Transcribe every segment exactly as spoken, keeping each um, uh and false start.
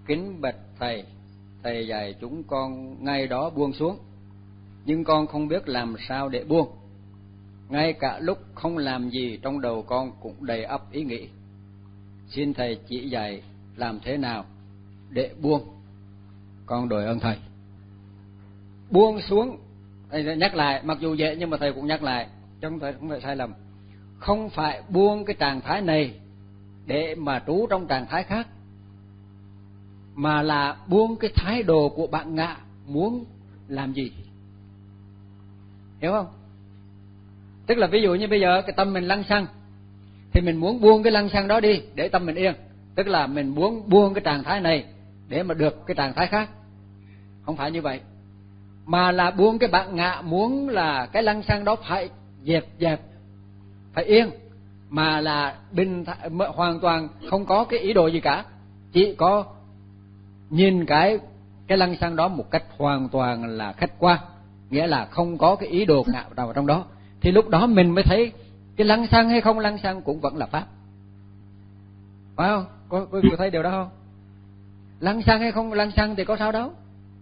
Kính bạch thầy, thầy dạy chúng con ngay đó buông xuống, nhưng con không biết làm sao để buông. Ngay cả lúc không làm gì trong đầu con cũng đầy ắp ý nghĩ. Xin thầy chỉ dạy làm thế nào để buông. Con đội ơn thầy. Buông xuống, thầy nhắc lại, mặc dù dễ nhưng mà thầy cũng nhắc lại, chứ không phải, không phải sai lầm. Không phải buông cái trạng thái này để mà trú trong trạng thái khác, mà là buông cái thái độ của bạn ngạ muốn làm gì. Hiểu không? Tức là ví dụ như bây giờ cái tâm mình lăng xăng, thì mình muốn buông cái lăng xăng đó đi để tâm mình yên. Tức là mình muốn buông cái trạng thái này để mà được cái trạng thái khác. Không phải như vậy, mà là buông cái bạn ngạ muốn là cái lăng xăng đó phải dẹp dẹp, phải yên, mà là bình th- hoàn toàn không có cái ý đồ gì cả, chỉ có nhìn cái cái lăng xăng đó một cách hoàn toàn là khách quan, nghĩa là không có cái ý đồ nào nào trong đó. Thì lúc đó mình mới thấy cái lăng xăng hay không lăng xăng cũng vẫn là pháp, phải không? Có có thấy điều đó không? Lăng xăng hay không lăng xăng thì có sao đâu.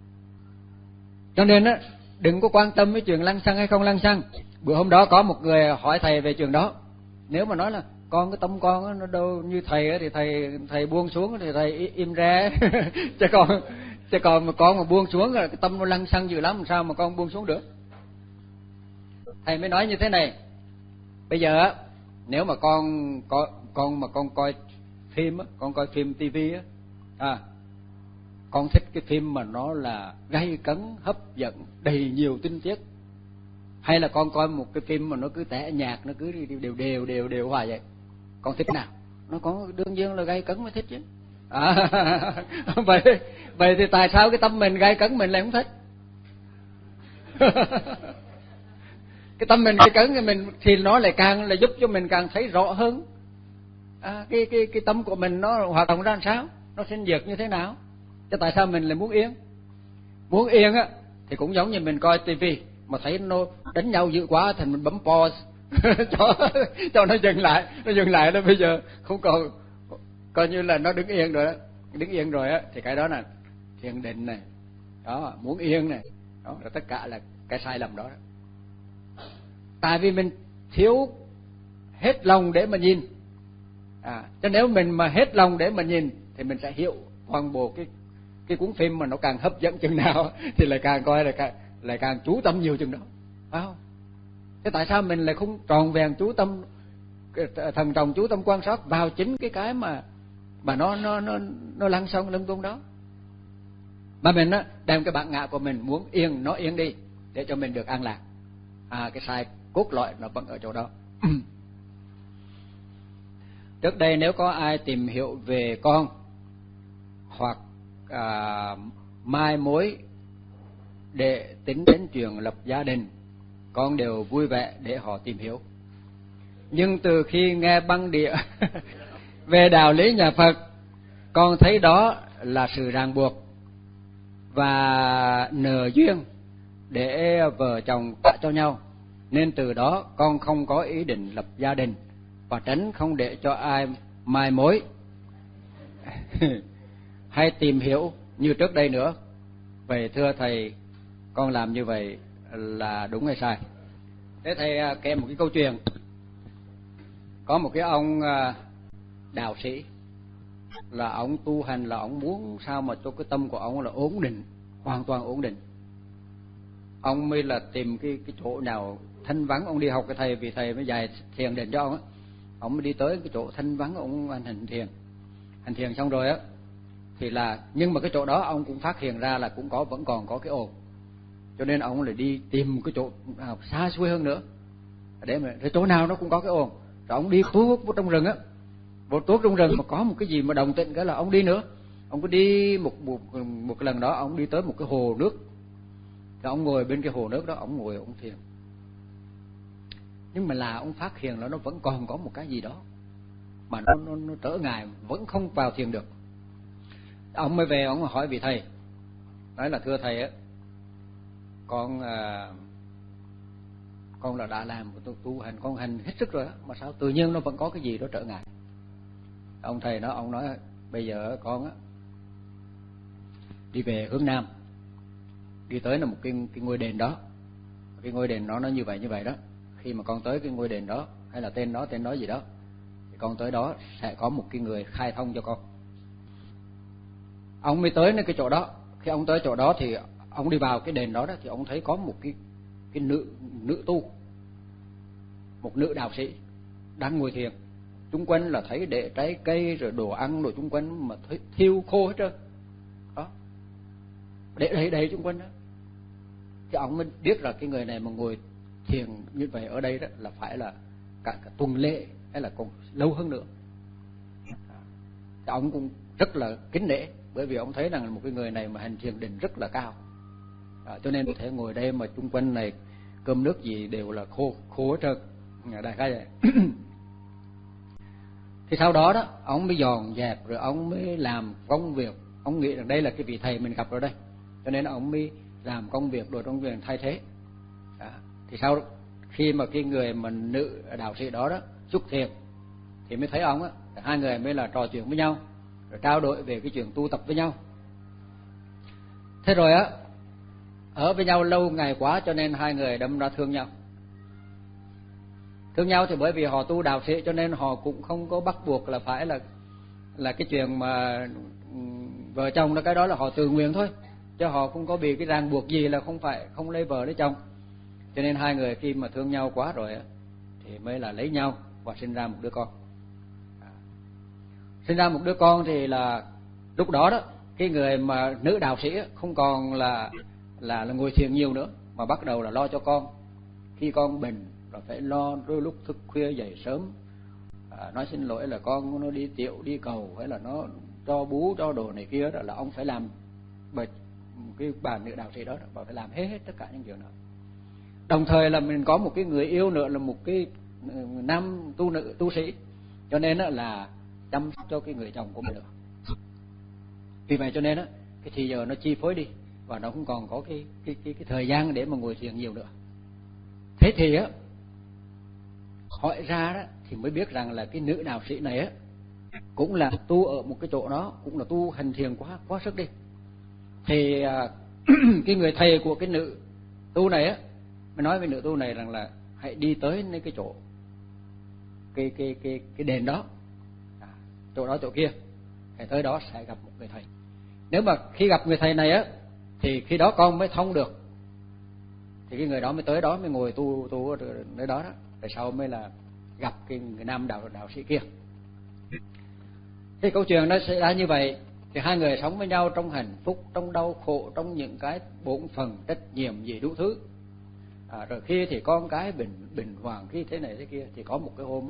Cho nên á, đừng có quan tâm với chuyện lăng xăng hay không lăng xăng. Bữa hôm đó có một người hỏi thầy về chuyện đó. Nếu mà nói là con cái tâm con á, nó đâu như thầy á, thì thầy thầy buông xuống thì thầy im ra. chứ còn chứ còn mà con mà buông xuống là cái tâm nó lăng xăng dữ lắm, làm sao mà con buông xuống được? Thầy mới nói như thế này. Bây giờ á, nếu mà con có con mà con coi phim á, con coi phim tivi á, à, con thích cái phim mà nó là gay cấn, hấp dẫn, đầy nhiều tình tiết, hay là con coi một cái phim mà nó cứ tẻ nhạc, nó cứ đều đều đều đều hoài vậy, con thích nào? Nó có đương nhiên là gay cấn mới thích chứ. À, vậy vậy thì tại sao cái tâm mình gay cấn mình lại không thích? Cái tâm mình gay cấn thì mình thì nó lại càng là giúp cho mình càng thấy rõ hơn. À, cái cái cái tâm của mình nó hoạt động ra làm sao, nó sinh diệt như thế nào? Chứ tại sao mình lại muốn yên? Muốn yên á thì cũng giống như mình coi tivi mà thấy nó đánh nhau dữ quá thì mình bấm pause cho cho nó dừng lại, nó dừng lại đó. Bây giờ không còn, coi như là nó đứng yên rồi đó, đứng yên rồi á thì cái đó là thiền định này, đó, muốn yên này, đó là tất cả là cái sai lầm đó, đó. Tại vì mình thiếu hết lòng để mà nhìn. À, cho nếu mình mà hết lòng để mà nhìn thì mình sẽ hiểu toàn bộ cái cái cuốn phim mà nó càng hấp dẫn chừng nào thì lại càng coi là càng lại càng chú tâm nhiều chừng đó, phải không? Thế tại sao mình lại không tròn vẹn chú tâm, thần trọng chú tâm quan sát vào chính cái cái mà mà nó nó nó nó lăn xăng lưng tung đó, mà mình á đem cái bản ngã của mình muốn yên nó yên đi để cho mình được an lạc. À, cái sai cốt lõi nó vẫn ở chỗ đó. Trước đây nếu có ai tìm hiểu về con hoặc à, mai mối để tính đến chuyện lập gia đình, con đều vui vẻ để họ tìm hiểu. Nhưng từ khi nghe băng đĩa về đạo lý nhà Phật, con thấy đó là sự ràng buộc và nợ duyên để vợ chồng trả cho nhau, nên từ đó con không có ý định lập gia đình và tránh không để cho ai mai mối hay tìm hiểu như trước đây nữa. Vậy thưa thầy, con làm như vậy là đúng hay sai? Thế thầy kể một cái câu chuyện. Có một cái ông đạo sĩ, là ông tu hành là ông muốn sao mà cho cái tâm của ông là ổn định, hoàn toàn ổn định. Ông mới là tìm cái cái chỗ nào thanh vắng, ông đi học cái thầy, vì thầy mới dạy thiền định cho ông á. Ông mới đi tới cái chỗ thanh vắng, ông hành thiền. Hành thiền xong rồi á thì là, nhưng mà cái chỗ đó ông cũng phát hiện ra là cũng có vẫn còn có cái ồn, cho nên ông lại đi tìm cái chỗ nào xa xôi hơn nữa để mà cái chỗ nào nó cũng có cái ồn. Rồi ông đi tuốt vô trong rừng á, vô tuốt trong rừng mà có một cái gì mà đồng tĩnh cái là ông đi nữa. Ông cứ đi một một một lần đó ông đi tới một cái hồ nước, rồi ông ngồi bên cái hồ nước đó, ông ngồi ông thiền. Nhưng mà là ông phát hiện là nó vẫn còn có một cái gì đó mà nó nó, nó trở ngại, vẫn không vào thiền được. Ông mới về ông hỏi vị thầy, nói là thưa thầy á, con à, con là đã làm tu, tu hành, con hành hết sức rồi á, mà sao tự nhiên nó vẫn có cái gì đó trở ngại. Ông thầy đó, ông nói bây giờ con á đi về hướng nam, đi tới là một cái cái ngôi đền đó. Cái ngôi đền đó nó như vậy như vậy đó. Khi mà con tới cái ngôi đền đó, hay là tên đó tên đó gì đó, thì con tới đó sẽ có một cái người khai thông cho con. Ông mới tới nơi cái chỗ đó. Khi ông tới chỗ đó thì ông đi vào cái đền đó, đó thì ông thấy có một cái cái nữ nữ tu, một nữ đạo sĩ đang ngồi thiền. Chung quanh là thấy để trái cây rồi đồ ăn rồi chung quanh mà thấy thiêu khô hết trơn đó, để đầy đầy chung quanh đó. Thì ông mới biết là cái người này mà ngồi thiền như vậy ở đây đó là phải là cả, cả tuần lễ hay là còn lâu hơn nữa. Thì ông cũng rất là kính nể, bởi vì ông thấy rằng một cái người này mà hành thiền định rất là cao, à, cho nên có thể ngồi đây mà chung quanh này cơm nước gì đều là khô khô hết trơn, đại khái vậy. Thì sau đó đó ông mới dọn dẹp rồi ông mới làm công việc. Ông nghĩ rằng đây là cái vị thầy mình gặp rồi đây, cho nên ông mới làm công việc rồi trong việc thay thế. À, thì sau khi mà cái người mà nữ đạo sĩ đó đó xuất thiền thì mới thấy ông á, hai người mới là trò chuyện với nhau rồi trao đổi về cái chuyện tu tập với nhau. Thế rồi á, ở với nhau lâu ngày quá cho nên hai người đâm ra thương nhau. Thương nhau thì bởi vì họ tu đạo sĩ cho nên họ cũng không có bắt buộc là phải là là cái chuyện mà vợ chồng đó, cái đó là họ tự nguyện thôi, chứ họ không có bị cái ràng buộc gì là không phải không lấy vợ lấy chồng. Cho nên hai người khi mà thương nhau quá rồi thì mới là lấy nhau và sinh ra một đứa con. À, sinh ra một đứa con thì là lúc đó đó cái người mà nữ đạo sĩ không còn là là là ngồi thiền nhiều nữa, mà bắt đầu là lo cho con. Khi con bệnh rồi phải lo, đôi lúc thức khuya dậy sớm, à, nói xin lỗi là con nó đi tiểu đi cầu hay là nó cho bú cho đồ này kia đó, là ông phải làm. Bởi cái bà nữ đạo sĩ đó bà phải làm hết hết tất cả những chuyện đó. Đồng thời là mình có một cái người yêu nữa là một cái nam tu nữ tu sĩ, cho nên là chăm sóc cho cái người chồng của mình nữa. Vì vậy cho nên á cái thì giờ nó chi phối đi và nó không còn có cái cái cái cái thời gian để mà ngồi thiền nhiều nữa. Thế thì á hỏi ra đó thì mới biết rằng là cái nữ đạo sĩ này á cũng là tu ở một cái chỗ đó, cũng là tu hành thiền quá quá sức đi. Thì cái người thầy của cái nữ tu này á mới nói với nữ tu này rằng là hãy đi tới nơi cái chỗ cái cái cái cái đền đó, à, chỗ đó chỗ kia, hãy tới đó sẽ gặp một người thầy. Nếu mà khi gặp người thầy này á thì khi đó con mới thông được. Thì cái người đó mới tới đó mới ngồi tu tu ở nơi đó đó, rồi sau mới là gặp cái người nam đạo đạo sĩ kia. Thì câu chuyện nó xảy ra như vậy. Thì hai người sống với nhau trong hạnh phúc, trong đau khổ, trong những cái bổn phận trách nhiệm gì đủ thứ. À, rồi khi thì con cái bình bình hoàng, khi thế này thế kia. Thì có một cái hôm đó,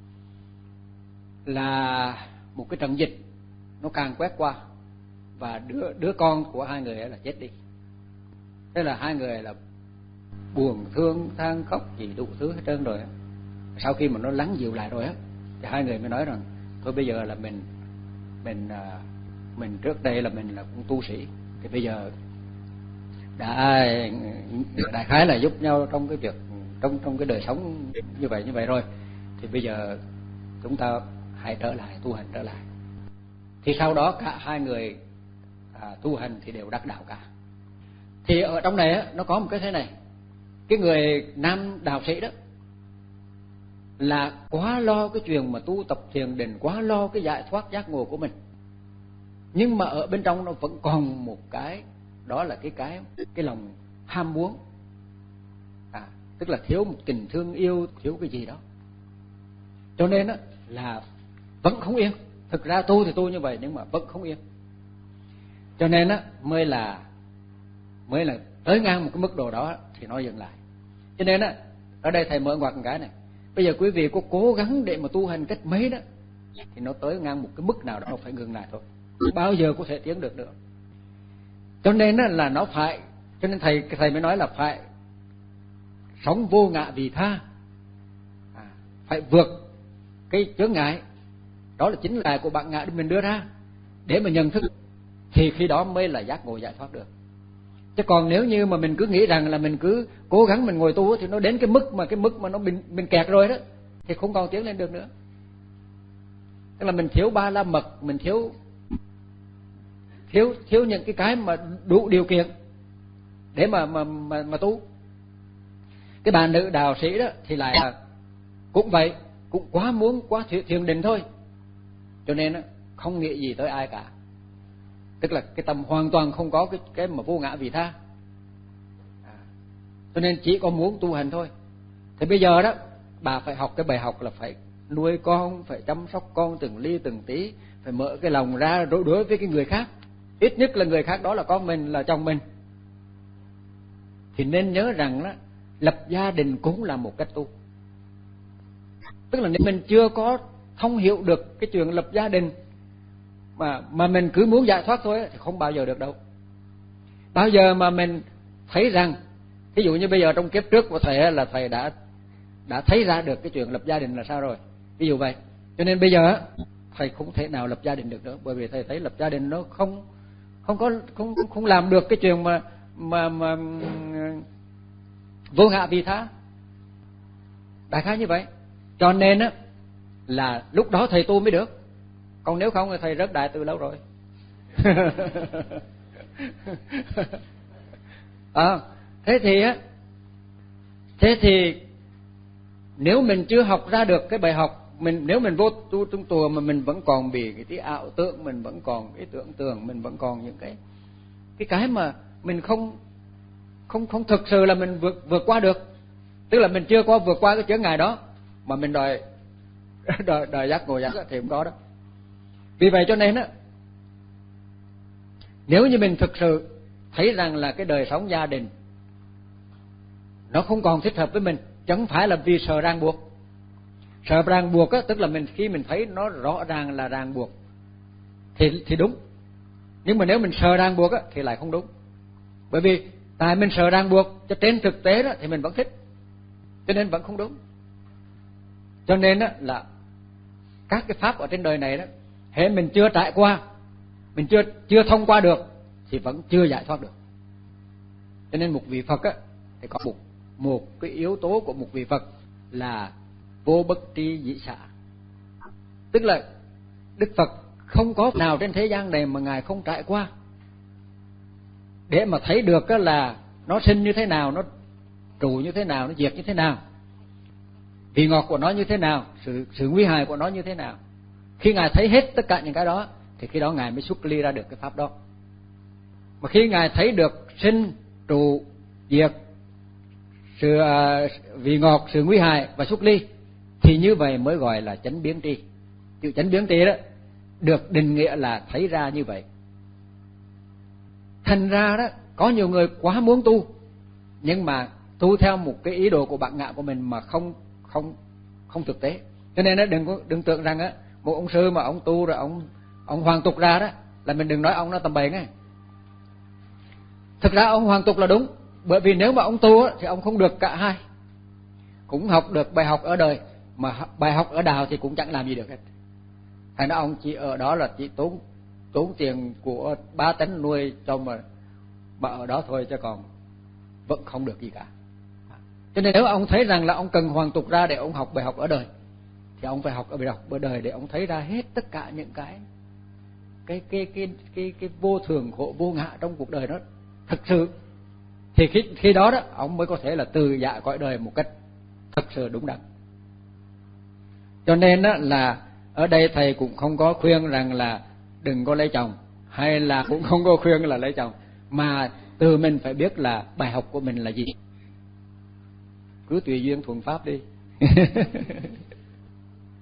là một cái trận dịch nó càng quét qua và đứa đứa con của hai người ấy là chết đi. Thế là hai người là buồn thương than khóc gì đủ thứ hết trơn rồi. Sau khi mà nó lắng dịu lại rồi á thì hai người mới nói rằng thôi bây giờ là mình mình mình trước đây là mình là cũng tu sĩ, thì bây giờ đã đại khái là giúp nhau trong cái việc trong trong cái đời sống như vậy như vậy rồi, thì bây giờ chúng ta hãy trở lại tu hành trở lại. Thì sau đó cả hai người à, tu hành thì đều đắc đạo cả. Thì ở trong này á, nó có một cái thế này, cái người nam đạo sĩ đó là quá lo cái chuyện mà tu tập thiền định, quá lo cái giải thoát giác ngộ của mình, nhưng mà ở bên trong nó vẫn còn một cái, đó là cái cái cái lòng ham muốn, à, tức là thiếu một tình thương yêu, thiếu cái gì đó, cho nên á là vẫn không yên. Thực ra tu thì tu như vậy nhưng mà vẫn không yên, cho nên á mới là mới là tới ngang một cái mức độ đó thì nó dừng lại. Cho nên á ở đây thầy mở ngoặt một cái này, bây giờ quý vị có cố gắng để mà tu hành cách mấy đó thì nó tới ngang một cái mức nào đó nó phải ngừng lại thôi, bao giờ có thể tiến được nữa. Cho nên á là nó phải, cho nên thầy thầy mới nói là phải sống vô ngã vì tha, à, phải vượt cái chướng ngại, đó là chính là của bạn ngã mình đưa ra để mà nhận thức, thì khi đó mới là giác ngộ giải thoát được. Chứ còn nếu như mà mình cứ nghĩ rằng là mình cứ cố gắng mình ngồi tu thì nó đến cái mức mà cái mức mà nó mình mình kẹt rồi đó thì không còn tiến lên được nữa. Tức là mình thiếu ba la mật, mình thiếu thiếu thiếu những cái cái mà đủ điều kiện để mà mà mà, mà tu. Cái bà nữ đạo sĩ đó thì lại là cũng vậy, cũng quá muốn quá thiền định thôi, cho nên đó, không nghĩ gì tới ai cả, tức là cái tâm hoàn toàn không có cái cái mà vô ngã vị tha, à, cho nên chỉ có muốn tu hành thôi. Thì bây giờ đó bà phải học cái bài học là phải nuôi con, phải chăm sóc con từng ly từng tí, phải mở cái lòng ra đối với cái người khác, ít nhất là người khác đó là con mình, là chồng mình. Thì nên nhớ rằng đó, lập gia đình cũng là một cách tu. Tức là nếu mình chưa có thông hiểu được cái chuyện lập gia đình mà mà mình cứ muốn giải thoát thôi thì không bao giờ được đâu. Bao giờ mà mình thấy rằng, ví dụ như bây giờ trong kiếp trước của thầy là thầy đã đã thấy ra được cái chuyện lập gia đình là sao rồi, ví dụ vậy, cho nên bây giờ thầy không thể nào lập gia đình được nữa, bởi vì thầy thấy lập gia đình nó không không có không không làm được cái chuyện mà mà mà vô ngã vị tha, đại khái như vậy. Cho nên á là lúc đó thầy tu mới được, còn nếu không thì thầy rớt đại từ lâu rồi. À, thế thì á thế thì nếu mình chưa học ra được cái bài học, mình nếu mình vô tu trung tùa mà mình vẫn còn bị cái tí ảo tưởng, mình vẫn còn cái tưởng tượng, mình vẫn còn những cái cái cái mà mình không không không thực sự là mình vượt vượt qua được, tức là mình chưa có vượt qua cái chướng ngại đó mà mình đòi đòi, đòi giác ngộ giác thì không có đó. Vì vậy cho nên á, nếu như mình thực sự thấy rằng là cái đời sống gia đình nó không còn thích hợp với mình, chẳng phải là vì sợ ràng buộc. Sợ ràng buộc á, tức là mình khi mình thấy nó rõ ràng là ràng buộc thì thì đúng, nhưng mà nếu mình sợ ràng buộc á thì lại không đúng, bởi vì tại mình sợ ràng buộc cho trên thực tế đó thì mình vẫn thích, cho nên vẫn không đúng. Cho nên á là các cái pháp ở trên đời này đó, hễ mình chưa trải qua, mình chưa chưa thông qua được thì vẫn chưa giải thoát được. Cho nên một vị Phật á thì có một một cái yếu tố của một vị Phật là vô bất tri dĩ xả, tức là Đức Phật không có nào trên thế gian này mà ngài không trải qua để mà thấy được á là nó sinh như thế nào, nó trụ như thế nào, nó diệt như thế nào, vị ngọt của nó như thế nào, sự sự nguy hại của nó như thế nào. Khi ngài thấy hết tất cả những cái đó thì khi đó ngài mới xuất ly ra được cái pháp đó. Mà khi ngài thấy được sinh, trụ, diệt, sự uh, vị ngọt, sự nguy hại và xuất ly thì như vậy mới gọi là chánh biến tri. Chữ chánh biến tri đó được định nghĩa là thấy ra như vậy. Thành ra đó có nhiều người quá muốn tu, nhưng mà tu theo một cái ý đồ của bản ngã của mình mà không không không thực tế. Cho nên đó, đừng có đừng tưởng rằng á một ông sư mà ông tu rồi ông ông hoàn tục ra đó là mình đừng nói ông nó tầm bậy nghe. Thực ra ông hoàn tục là đúng, bởi vì nếu mà ông tu á thì ông không được cả hai, cũng học được bài học ở đời mà bài học ở đạo thì cũng chẳng làm gì được hết. Thành ra ông chỉ ở đó là chỉ tốn tốn tiền của ba tấn nuôi cho mà mà ở đó thôi, chứ còn vẫn không được gì cả. Cho nên nếu ông thấy rằng là ông cần hoàn tục ra để ông học bài học ở đời thì ông phải học ở bài học ở đời để ông thấy ra hết tất cả những cái cái cái cái cái cái vô thường khổ vô ngã trong cuộc đời đó thực sự, thì khi khi đó đó ông mới có thể là từ dạ cõi đời một cách thực sự đúng đắn. Cho nên đó là ở đây thầy cũng không có khuyên rằng là đừng có lấy chồng, hay là cũng không có khuyên là lấy chồng, mà từ mình phải biết là bài học của mình là gì, cứ tùy duyên thuận pháp đi.